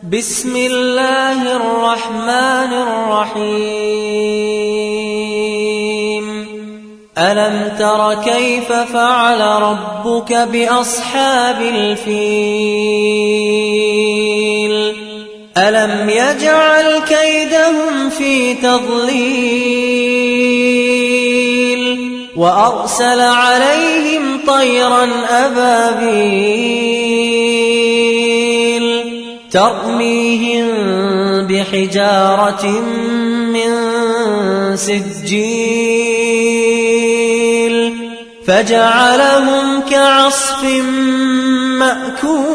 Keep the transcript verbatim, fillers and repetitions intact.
بسم الله الرحمن الرحيم ألم تر كيف فعل ربك بأصحاب الفيل ألم يجعل كيدهم في تضليل وأرسل عليهم طيرا أبابيل ترميهم بحجارة من سجيل فجعلهم كعصف مأكول.